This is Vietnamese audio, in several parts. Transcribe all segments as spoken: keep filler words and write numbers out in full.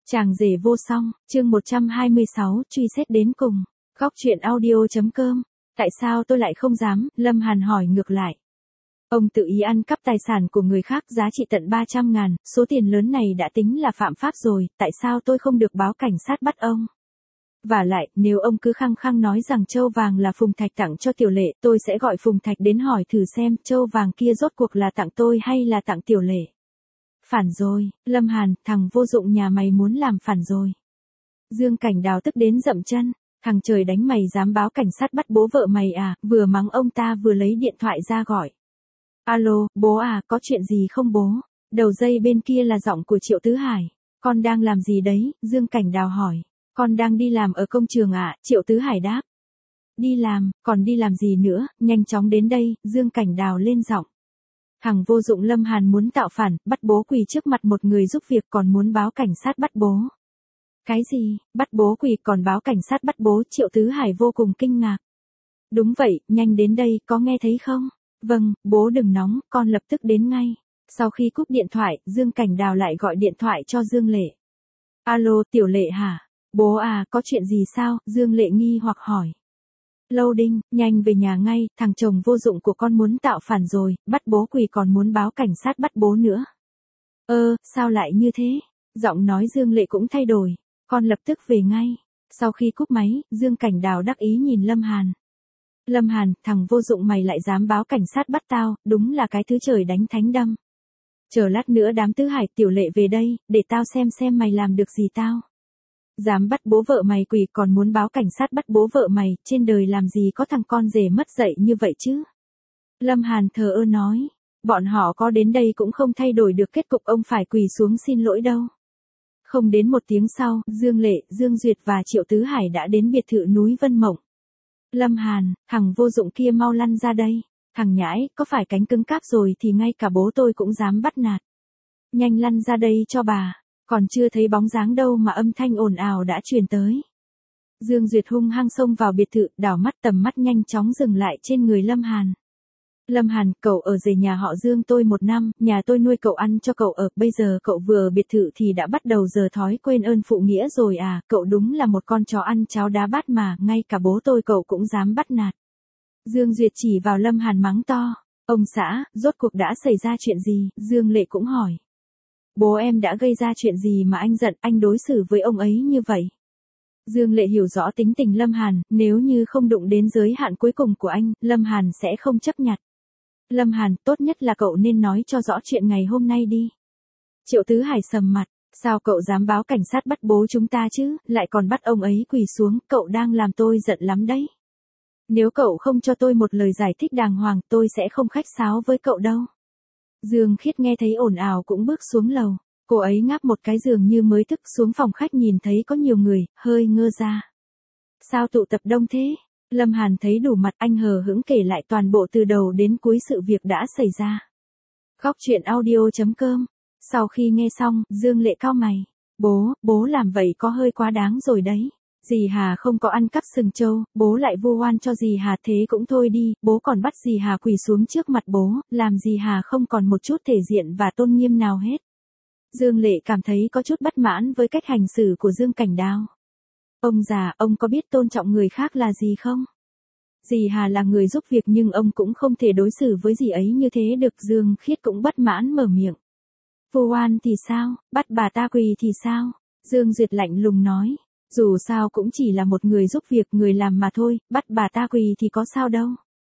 Chàng rể vô song, chương một trăm hai mươi sáu, truy xét đến cùng. Góc truyện audio.com. Tại sao tôi lại không dám? Lâm Hàn hỏi ngược lại. Ông tự ý ăn cắp tài sản của người khác giá trị tận ba trăm ngàn, số tiền lớn này đã tính là phạm pháp rồi, tại sao tôi không được báo cảnh sát bắt ông? Và lại, nếu ông cứ khăng khăng nói rằng châu vàng là Phùng Thạch tặng cho Tiểu Lệ, tôi sẽ gọi Phùng Thạch đến hỏi thử xem châu vàng kia rốt cuộc là tặng tôi hay là tặng Tiểu Lệ. Phản rồi, Lâm Hàn, thằng vô dụng nhà mày muốn làm phản rồi. Dương Cảnh Đào tức đến dậm chân, thằng trời đánh mày dám báo cảnh sát bắt bố vợ mày à, vừa mắng ông ta vừa lấy điện thoại ra gọi. Alo, bố à, có chuyện gì không bố? Đầu dây bên kia là giọng của Triệu Tứ Hải. Con đang làm gì đấy? Dương Cảnh Đào hỏi. Con đang đi làm ở công trường ạ, à? Triệu Tứ Hải đáp. Đi làm, còn đi làm gì nữa, nhanh chóng đến đây, Dương Cảnh Đào lên giọng. Thằng vô dụng Lâm Hàn muốn tạo phản, bắt bố quỳ trước mặt một người giúp việc còn muốn báo cảnh sát bắt bố. Cái gì, bắt bố quỳ còn báo cảnh sát bắt bố? Triệu Tứ Hải vô cùng kinh ngạc. Đúng vậy, nhanh đến đây, có nghe thấy không? Vâng, bố đừng nóng, con lập tức đến ngay. Sau khi cúp điện thoại, Dương Cảnh Đào lại gọi điện thoại cho Dương Lệ. Alo, Tiểu Lệ hả? Bố à, có chuyện gì sao? Dương Lệ nghi hoặc hỏi. Lâu Đinh, nhanh về nhà ngay, thằng chồng vô dụng của con muốn tạo phản rồi, bắt bố quỳ còn muốn báo cảnh sát bắt bố nữa. Ơ, sao lại như thế? Giọng nói Dương Lệ cũng thay đổi, con lập tức về ngay. Sau khi cúp máy, Dương Cảnh Đào đắc ý nhìn Lâm Hàn. Lâm Hàn, thằng vô dụng mày lại dám báo cảnh sát bắt tao, đúng là cái thứ trời đánh thánh đâm. Chờ lát nữa đám Tứ Hải Tiểu Lệ về đây, để tao xem xem mày làm được gì tao. Dám bắt bố vợ mày quỳ còn muốn báo cảnh sát bắt bố vợ mày, trên đời làm gì có thằng con rể mất dạy như vậy chứ? Lâm Hàn thờ ơ nói, bọn họ có đến đây cũng không thay đổi được kết cục ông phải quỳ xuống xin lỗi đâu. Không đến một tiếng sau, Dương Lệ, Dương Duyệt và Triệu Tứ Hải đã đến biệt thự núi Vân Mộng. Lâm Hàn, thằng vô dụng kia mau lăn ra đây, thằng nhãi, có phải cánh cứng cáp rồi thì ngay cả bố tôi cũng dám bắt nạt. Nhanh lăn ra đây cho bà. Còn chưa thấy bóng dáng đâu mà âm thanh ồn ào đã truyền tới. Dương Duyệt hung hăng xông vào biệt thự, đảo mắt tầm mắt nhanh chóng dừng lại trên người Lâm Hàn. Lâm Hàn, cậu ở rể nhà họ Dương tôi một năm, nhà tôi nuôi cậu ăn cho cậu ở, bây giờ cậu vừa ở biệt thự thì đã bắt đầu giờ thói quên ơn phụ nghĩa rồi à, cậu đúng là một con chó ăn cháo đá bát mà, ngay cả bố tôi cậu cũng dám bắt nạt. Dương Duyệt chỉ vào Lâm Hàn mắng to, ông xã, rốt cuộc đã xảy ra chuyện gì? Dương Lệ cũng hỏi. Bố em đã gây ra chuyện gì mà anh giận, anh đối xử với ông ấy như vậy? Dương Lệ hiểu rõ tính tình Lâm Hàn, nếu như không đụng đến giới hạn cuối cùng của anh, Lâm Hàn sẽ không chấp nhặt. Lâm Hàn, tốt nhất là cậu nên nói cho rõ chuyện ngày hôm nay đi. Triệu Tứ Hải sầm mặt, sao cậu dám báo cảnh sát bắt bố chúng ta chứ, lại còn bắt ông ấy quỳ xuống, cậu đang làm tôi giận lắm đấy. Nếu cậu không cho tôi một lời giải thích đàng hoàng, tôi sẽ không khách sáo với cậu đâu. Dương Khiết nghe thấy ồn ào cũng bước xuống lầu, cô ấy ngáp một cái giường như mới thức xuống phòng khách nhìn thấy có nhiều người, hơi ngơ ra. Sao tụ tập đông thế? Lâm Hàn thấy đủ mặt, anh hờ hững kể lại toàn bộ từ đầu đến cuối sự việc đã xảy ra. Góc truyện audio.com. Sau khi nghe xong, Dương Lệ cau mày. Bố, bố làm vậy có hơi quá đáng rồi đấy. Dì Hà không có ăn cắp sừng trâu, bố lại vu oan cho dì Hà thế cũng thôi đi, bố còn bắt dì Hà quỳ xuống trước mặt bố, làm dì Hà không còn một chút thể diện và tôn nghiêm nào hết. Dương Lệ cảm thấy có chút bất mãn với cách hành xử của Dương Cảnh Đào. Ông già, ông có biết tôn trọng người khác là gì không? Dì Hà là người giúp việc nhưng ông cũng không thể đối xử với dì ấy như thế được. Dương Khiết cũng bất mãn mở miệng. Vu oan thì sao, bắt bà ta quỳ thì sao? Dương Duyệt lạnh lùng nói. Dù sao cũng chỉ là một người giúp việc, người làm mà thôi, bắt bà ta quỳ thì có sao đâu.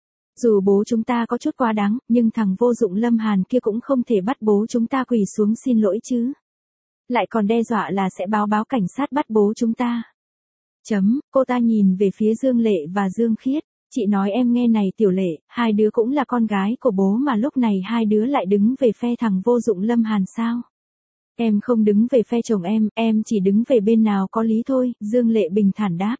Dù bố chúng ta có chút quá đáng, nhưng thằng vô dụng Lâm Hàn kia cũng không thể bắt bố chúng ta quỳ xuống xin lỗi chứ. Lại còn đe dọa là sẽ báo báo cảnh sát bắt bố chúng ta. Chấm, cô ta nhìn về phía Dương Lệ và Dương Khiết. Chị nói em nghe này Tiểu Lệ, hai đứa cũng là con gái của bố mà lúc này hai đứa lại đứng về phe thằng vô dụng Lâm Hàn sao? Em không đứng về phe chồng em, em chỉ đứng về bên nào có lý thôi, Dương Lệ bình thản đáp.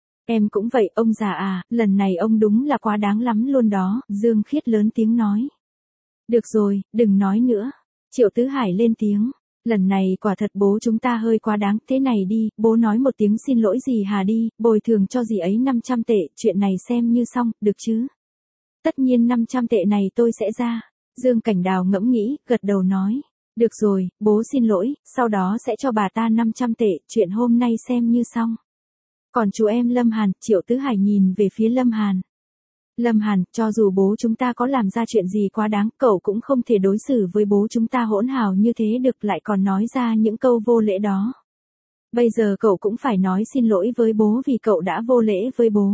Em cũng vậy, ông già à, lần này ông đúng là quá đáng lắm luôn đó, Dương Khiết lớn tiếng nói. Được rồi, đừng nói nữa. Triệu Tứ Hải lên tiếng. Lần này quả thật bố chúng ta hơi quá đáng, thế này đi, bố nói một tiếng xin lỗi dì Hà đi, bồi thường cho dì ấy năm trăm tệ, chuyện này xem như xong, được chứ? Tất nhiên năm trăm tệ này tôi sẽ ra. Dương Cảnh Đào ngẫm nghĩ, gật đầu nói. Được rồi, bố xin lỗi, sau đó sẽ cho bà ta năm trăm tệ, chuyện hôm nay xem như xong. Còn chú em Lâm Hàn, Triệu Tứ Hải nhìn về phía Lâm Hàn. Lâm Hàn, cho dù bố chúng ta có làm ra chuyện gì quá đáng, cậu cũng không thể đối xử với bố chúng ta hỗn hào như thế được, lại còn nói ra những câu vô lễ đó. Bây giờ cậu cũng phải nói xin lỗi với bố vì cậu đã vô lễ với bố.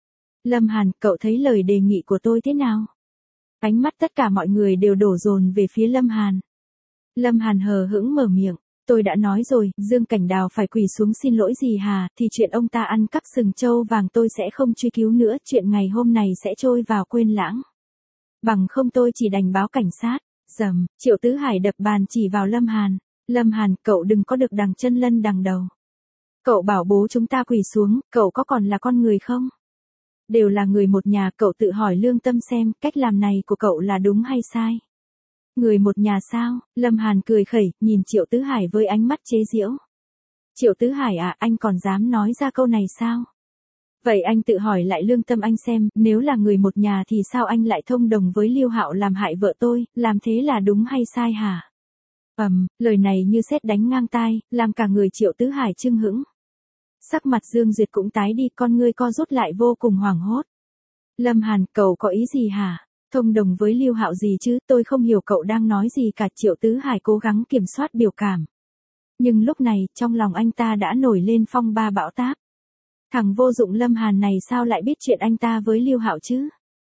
Lâm Hàn, cậu thấy lời đề nghị của tôi thế nào? Ánh mắt tất cả mọi người đều đổ dồn về phía Lâm Hàn. Lâm Hàn hờ hững mở miệng. Tôi đã nói rồi, Dương Cảnh Đào phải quỳ xuống xin lỗi gì hà, thì chuyện ông ta ăn cắp sừng trâu vàng tôi sẽ không truy cứu nữa, chuyện ngày hôm này sẽ trôi vào quên lãng. Bằng không tôi chỉ đành báo cảnh sát. Dầm, Triệu Tứ Hải đập bàn chỉ vào Lâm Hàn. Lâm Hàn, cậu đừng có được đằng chân lân đằng đầu. Cậu bảo bố chúng ta quỳ xuống, cậu có còn là con người không? Đều là người một nhà, cậu tự hỏi lương tâm xem, cách làm này của cậu là đúng hay sai? Người một nhà sao? Lâm Hàn cười khẩy, nhìn Triệu Tứ Hải với ánh mắt chế giễu. Triệu Tứ Hải à, anh còn dám nói ra câu này sao? Vậy anh tự hỏi lại lương tâm anh xem, nếu là người một nhà thì sao anh lại thông đồng với Lưu Hạo làm hại vợ tôi, làm thế là đúng hay sai hả? Ầm, um, lời này như sét đánh ngang tai, làm cả người Triệu Tứ Hải chưng hững. Sắc mặt Dương Duyệt cũng tái đi, con ngươi co rút lại vô cùng hoảng hốt. Lâm Hàn, cậu có ý gì hả? Thông đồng với Lưu Hạo gì chứ, tôi không hiểu cậu đang nói gì cả. Triệu Tứ Hải cố gắng kiểm soát biểu cảm. Nhưng lúc này, trong lòng anh ta đã nổi lên phong ba bão táp. Thằng vô dụng Lâm Hàn này sao lại biết chuyện anh ta với Lưu Hạo chứ?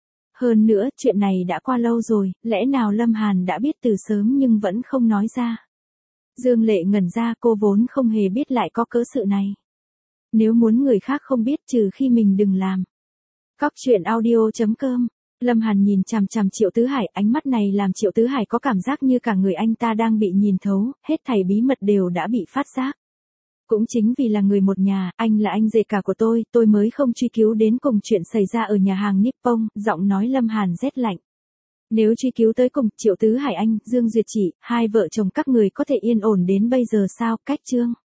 Hơn nữa, chuyện này đã qua lâu rồi, lẽ nào Lâm Hàn đã biết từ sớm nhưng vẫn không nói ra? Dương Lệ ngẩn ra, cô vốn không hề biết lại có cớ sự này. Nếu muốn người khác không biết trừ khi mình đừng làm. Cóc truyện audio chấm com. Lâm Hàn nhìn chằm chằm Triệu Tứ Hải, ánh mắt này làm Triệu Tứ Hải có cảm giác như cả người anh ta đang bị nhìn thấu, hết thảy bí mật đều đã bị phát giác. Cũng chính vì là người một nhà, anh là anh rể cả của tôi, tôi mới không truy cứu đến cùng chuyện xảy ra ở nhà hàng Nippon, giọng nói Lâm Hàn rét lạnh. Nếu truy cứu tới cùng, Triệu Tứ Hải anh, Dương Duyệt chị, hai vợ chồng các người có thể yên ổn đến bây giờ sao? Cách chương.